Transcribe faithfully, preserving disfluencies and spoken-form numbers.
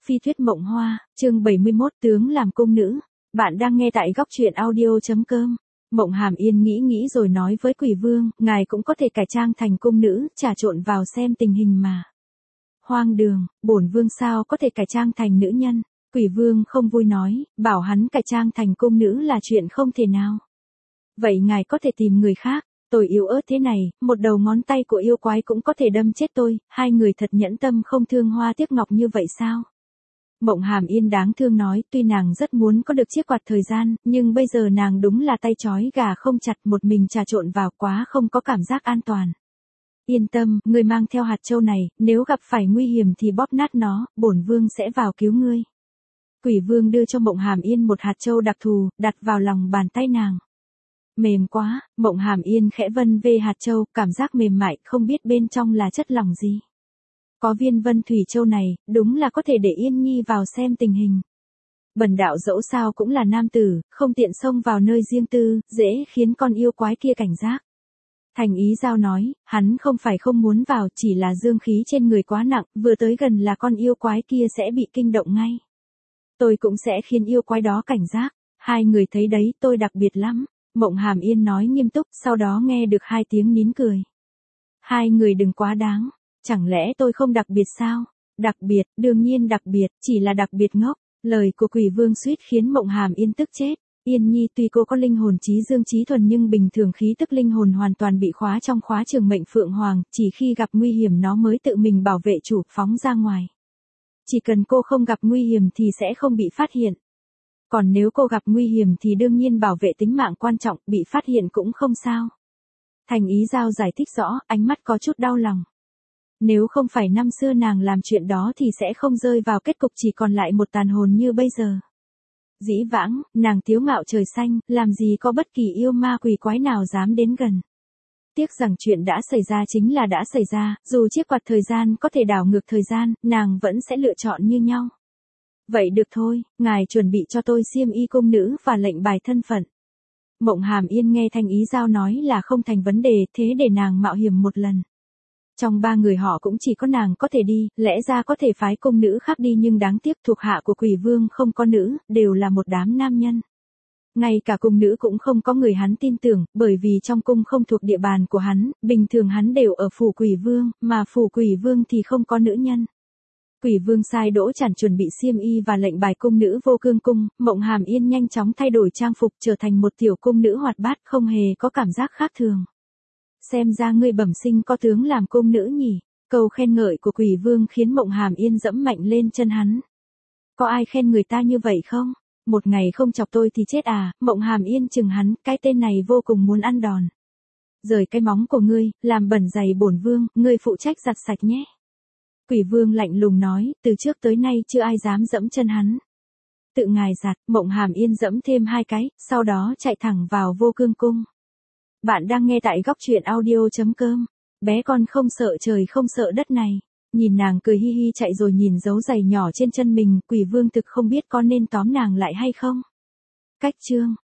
Phi thuyết mộng hoa, chương bảy mươi mốt tướng làm cung nữ. Bạn đang nghe tại góc truyện audio.com. Mộng Hàm Yên nghĩ nghĩ rồi nói với Quỷ Vương, ngài cũng có thể cải trang thành cung nữ, trà trộn vào xem tình hình mà. Hoang đường, bổn vương sao có thể cải trang thành nữ nhân? Quỷ Vương không vui nói, bảo hắn cải trang thành cung nữ là chuyện không thể nào. Vậy ngài có thể tìm người khác. Tôi yếu ớt thế này, một đầu ngón tay của yêu quái cũng có thể đâm chết tôi, hai người thật nhẫn tâm không thương hoa tiếc ngọc như vậy sao? Mộng Hàm Yên đáng thương nói, tuy nàng rất muốn có được chiếc quạt thời gian, nhưng bây giờ nàng đúng là tay trói gà không chặt, một mình trà trộn vào quá không có cảm giác an toàn. Yên tâm, ngươi mang theo hạt châu này, nếu gặp phải nguy hiểm thì bóp nát nó, bổn vương sẽ vào cứu ngươi. Quỷ Vương đưa cho Mộng Hàm Yên một hạt châu đặc thù, đặt vào lòng bàn tay nàng. Mềm quá, Mộng Hàm Yên khẽ vân về hạt châu, cảm giác mềm mại, không biết bên trong là chất lỏng gì. Có viên vân thủy châu này, đúng là có thể để Yên Nhi vào xem tình hình. Bần đạo dẫu sao cũng là nam tử, không tiện xông vào nơi riêng tư, dễ khiến con yêu quái kia cảnh giác. Thành Ý Giao nói, hắn không phải không muốn vào, chỉ là dương khí trên người quá nặng, vừa tới gần là con yêu quái kia sẽ bị kinh động ngay. Tôi cũng sẽ khiến yêu quái đó cảnh giác, hai người thấy đấy, tôi đặc biệt lắm. Mộng Hàm Yên nói nghiêm túc, sau đó nghe được hai tiếng nín cười. Hai người đừng quá đáng, chẳng lẽ tôi không đặc biệt sao? Đặc biệt, đương nhiên đặc biệt, chỉ là đặc biệt ngốc. Lời của Quỷ Vương suýt khiến Mộng Hàm Yên tức chết. Yên Nhi tuy cô có linh hồn trí dương trí thuần nhưng bình thường khí tức linh hồn hoàn toàn bị khóa trong khóa trường mệnh Phượng Hoàng, chỉ khi gặp nguy hiểm nó mới tự mình bảo vệ chủ, phóng ra ngoài. Chỉ cần cô không gặp nguy hiểm thì sẽ không bị phát hiện. Còn nếu cô gặp nguy hiểm thì đương nhiên bảo vệ tính mạng quan trọng, bị phát hiện cũng không sao. Thành Ý Giao giải thích rõ, ánh mắt có chút đau lòng. Nếu không phải năm xưa nàng làm chuyện đó thì sẽ không rơi vào kết cục chỉ còn lại một tàn hồn như bây giờ. Dĩ vãng, nàng tiếu ngạo trời xanh, làm gì có bất kỳ yêu ma quỷ quái nào dám đến gần. Tiếc rằng chuyện đã xảy ra chính là đã xảy ra, dù chiếc quạt thời gian có thể đảo ngược thời gian, nàng vẫn sẽ lựa chọn như nhau. Vậy được thôi, ngài chuẩn bị cho tôi xiêm y cung nữ và lệnh bài thân phận. Mộng Hàm Yên nghe Thành Ý Giao nói là không thành vấn đề, thế để nàng mạo hiểm một lần. Trong ba người họ cũng chỉ có nàng có thể đi, lẽ ra có thể phái cung nữ khác đi nhưng đáng tiếc thuộc hạ của Quỷ Vương không có nữ, đều là một đám nam nhân. Ngay cả cung nữ cũng không có người hắn tin tưởng, bởi vì trong cung không thuộc địa bàn của hắn, bình thường hắn đều ở phủ Quỷ Vương, mà phủ Quỷ Vương thì không có nữ nhân. Quỷ Vương sai Đỗ Chản chuẩn bị xiêm y và lệnh bài cung nữ Vô Cương cung, Mộng Hàm Yên nhanh chóng thay đổi trang phục trở thành một tiểu cung nữ hoạt bát, không hề có cảm giác khác thường. Xem ra ngươi bẩm sinh có tướng làm cung nữ nhỉ? Câu khen ngợi của Quỷ Vương khiến Mộng Hàm Yên dẫm mạnh lên chân hắn. Có ai khen người ta như vậy không? Một ngày không chọc tôi thì chết à? Mộng Hàm Yên chừng hắn, cái tên này vô cùng muốn ăn đòn. Rời cái móng của ngươi, làm bẩn giày bổn vương, ngươi phụ trách giặt sạch nhé. Quỷ Vương lạnh lùng nói, từ trước tới nay chưa ai dám dẫm chân hắn. Tự ngài giặt, Mộng Hàm Yên dẫm thêm hai cái, sau đó chạy thẳng vào Vô Cương cung. Bạn đang nghe tại góc truyện audio.com. Bé con không sợ trời không sợ đất này. Nhìn nàng cười hi hi chạy rồi nhìn dấu giày nhỏ trên chân mình, Quỷ Vương thực không biết có nên tóm nàng lại hay không. Cách chương.